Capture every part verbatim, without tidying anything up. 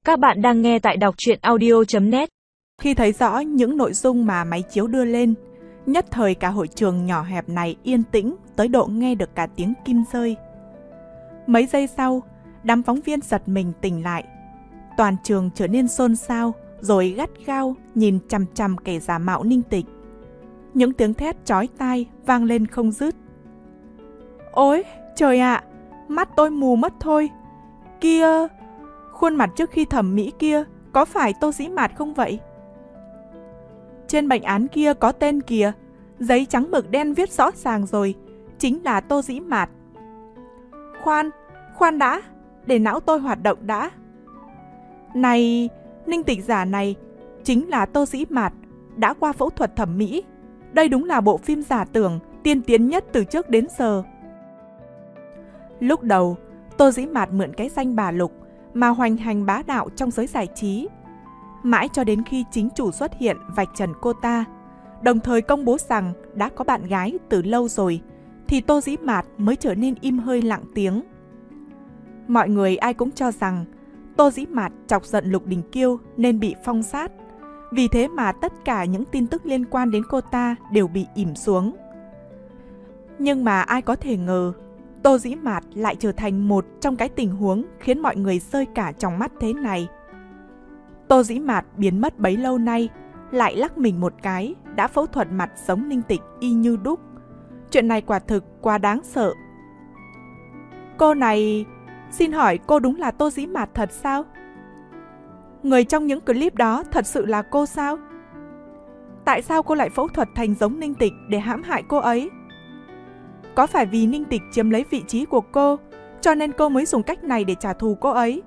Các bạn đang nghe tại đọc truyện audio chấm net. Khi thấy rõ những nội dung mà máy chiếu đưa lên, nhất thời cả hội trường nhỏ hẹp này yên tĩnh tới độ nghe được cả tiếng kim rơi. Mấy giây sau, đám phóng viên giật mình tỉnh lại. Toàn trường trở nên xôn xao, rồi gắt gao nhìn chằm chằm kẻ giả mạo Ninh Tịch. Những tiếng thét chói tai vang lên không dứt. Ôi, trời ạ, mắt tôi mù mất thôi. Kia, khuôn mặt trước khi thẩm mỹ kia, có phải Tô Dĩ Mạt không vậy? Trên bệnh án kia có tên kìa, giấy trắng mực đen viết rõ ràng rồi, chính là Tô Dĩ Mạt. Khoan, khoan đã, để não tôi hoạt động đã. Này, Ninh Tịch giả này, chính là Tô Dĩ Mạt, đã qua phẫu thuật thẩm mỹ. Đây đúng là bộ phim giả tưởng, tiên tiến nhất từ trước đến giờ. Lúc đầu, Tô Dĩ Mạt mượn cái danh bà Lục mà hoành hành bá đạo trong giới giải trí. Mãi cho đến khi chính chủ xuất hiện vạch trần cô ta, đồng thời công bố rằng đã có bạn gái từ lâu rồi, thì Tô Dĩ Mạt mới trở nên im hơi lặng tiếng. Mọi người ai cũng cho rằng Tô Dĩ Mạt chọc giận Lục Đình Kiêu nên bị phong sát. Vì thế mà tất cả những tin tức liên quan đến cô ta đều bị ỉm xuống. Nhưng mà ai có thể ngờ, Tô Dĩ Mạt lại trở thành một trong cái tình huống khiến mọi người rơi cả trong mắt thế này. Tô Dĩ Mạt biến mất bấy lâu nay, lại lắc mình một cái, đã phẫu thuật mặt giống Ninh Tịch y như đúc. Chuyện này quả thực quá đáng sợ. Cô này, xin hỏi cô đúng là Tô Dĩ Mạt thật sao? Người trong những clip đó thật sự là cô sao? Tại sao cô lại phẫu thuật thành giống Ninh Tịch để hãm hại cô ấy? Có phải vì Ninh Tịch chiếm lấy vị trí của cô, cho nên cô mới dùng cách này để trả thù cô ấy?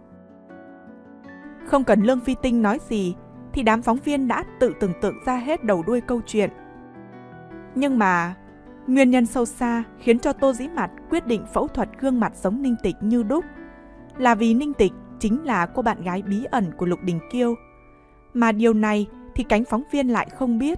Không cần Lương Phi Tinh nói gì, thì đám phóng viên đã tự tưởng tượng ra hết đầu đuôi câu chuyện. Nhưng mà, nguyên nhân sâu xa khiến cho Tô Dĩ Mạt quyết định phẫu thuật gương mặt giống Ninh Tịch như đúc là vì Ninh Tịch chính là cô bạn gái bí ẩn của Lục Đình Kiêu. Mà điều này thì cánh phóng viên lại không biết.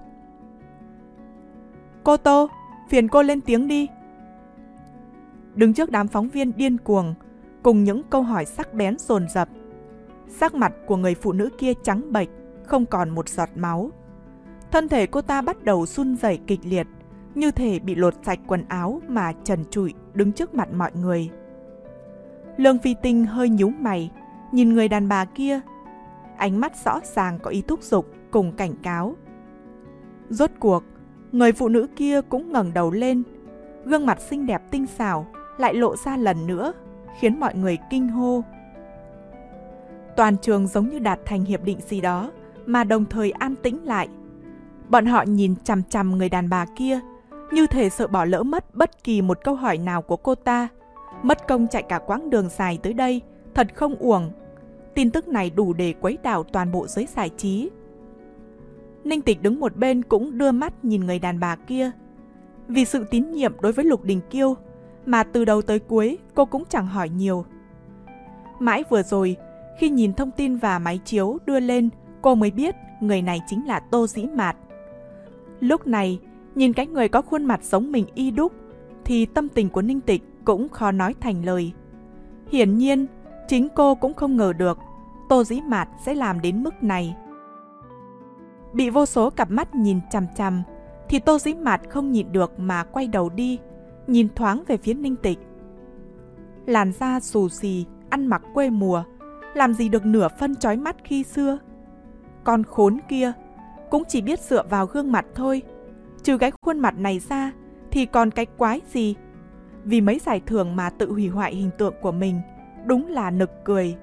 Cô Tô, phiền cô lên tiếng đi. Đứng trước đám phóng viên điên cuồng, cùng những câu hỏi sắc bén dồn dập, sắc mặt của người phụ nữ kia trắng bệch, không còn một giọt máu. Thân thể cô ta bắt đầu run rẩy kịch liệt, như thể bị lột sạch quần áo mà trần trụi đứng trước mặt mọi người. Lương Phi Tinh hơi nhíu mày, nhìn người đàn bà kia, ánh mắt rõ ràng có ý thúc giục cùng cảnh cáo. Rốt cuộc, người phụ nữ kia cũng ngẩng đầu lên, gương mặt xinh đẹp tinh xảo lại lộ ra lần nữa, khiến mọi người kinh hô. Toàn trường giống như đạt thành hiệp định gì đó mà đồng thời an tĩnh lại. Bọn họ nhìn chằm chằm người đàn bà kia, như thể sợ bỏ lỡ mất bất kỳ một câu hỏi nào của cô ta. Mất công chạy cả quãng đường dài tới đây, thật không uổng. Tin tức này đủ để quấy đảo toàn bộ giới giải trí. Ninh Tịch đứng một bên cũng đưa mắt nhìn người đàn bà kia. Vì sự tín nhiệm đối với Lục Đình Kiêu mà từ đầu tới cuối cô cũng chẳng hỏi nhiều. Mãi vừa rồi, khi nhìn thông tin và máy chiếu đưa lên, cô mới biết người này chính là Tô Dĩ Mạt. Lúc này, nhìn cái người có khuôn mặt giống mình y đúc, thì tâm tình của Ninh Tịch cũng khó nói thành lời. Hiển nhiên, chính cô cũng không ngờ được Tô Dĩ Mạt sẽ làm đến mức này. Bị vô số cặp mắt nhìn chằm chằm, thì Tô Dĩ Mạt không nhịn được mà quay đầu đi, nhìn thoáng về phía Ninh Tịch. Làn da xù xì, ăn mặc quê mùa, làm gì được nửa phân chói mắt khi xưa. Con khốn kia, cũng chỉ biết dựa vào gương mặt thôi. Trừ cái khuôn mặt này ra, thì còn cái quái gì? Vì mấy giải thưởng mà tự hủy hoại hình tượng của mình, đúng là nực cười.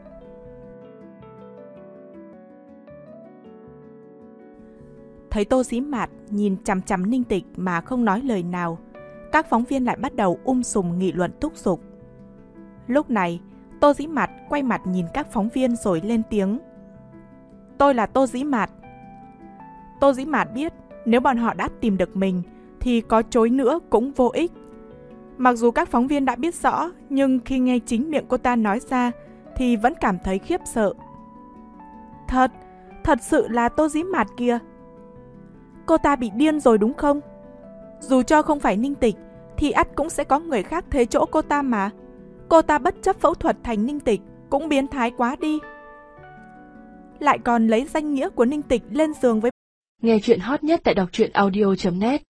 Thấy Tô Dĩ Mạt nhìn chằm chằm Ninh Tịch mà không nói lời nào, các phóng viên lại bắt đầu um sùm nghị luận thúc giục. Lúc này, Tô Dĩ Mạt quay mặt nhìn các phóng viên rồi lên tiếng. Tôi là Tô Dĩ Mạt. Tô Dĩ Mạt biết nếu bọn họ đã tìm được mình thì có chối nữa cũng vô ích. Mặc dù các phóng viên đã biết rõ, nhưng khi nghe chính miệng cô ta nói ra thì vẫn cảm thấy khiếp sợ. Thật, thật sự là Tô Dĩ Mạt kìa. Cô ta bị điên rồi đúng không? Dù cho không phải Ninh Tịch thì ắt cũng sẽ có người khác thế chỗ cô ta mà. Cô ta bất chấp phẫu thuật thành Ninh Tịch cũng biến thái quá đi. lại còn lấy danh nghĩa của Ninh Tịch lên giường với. Nghe chuyện hot nhất tại đọc truyện audio chấm net.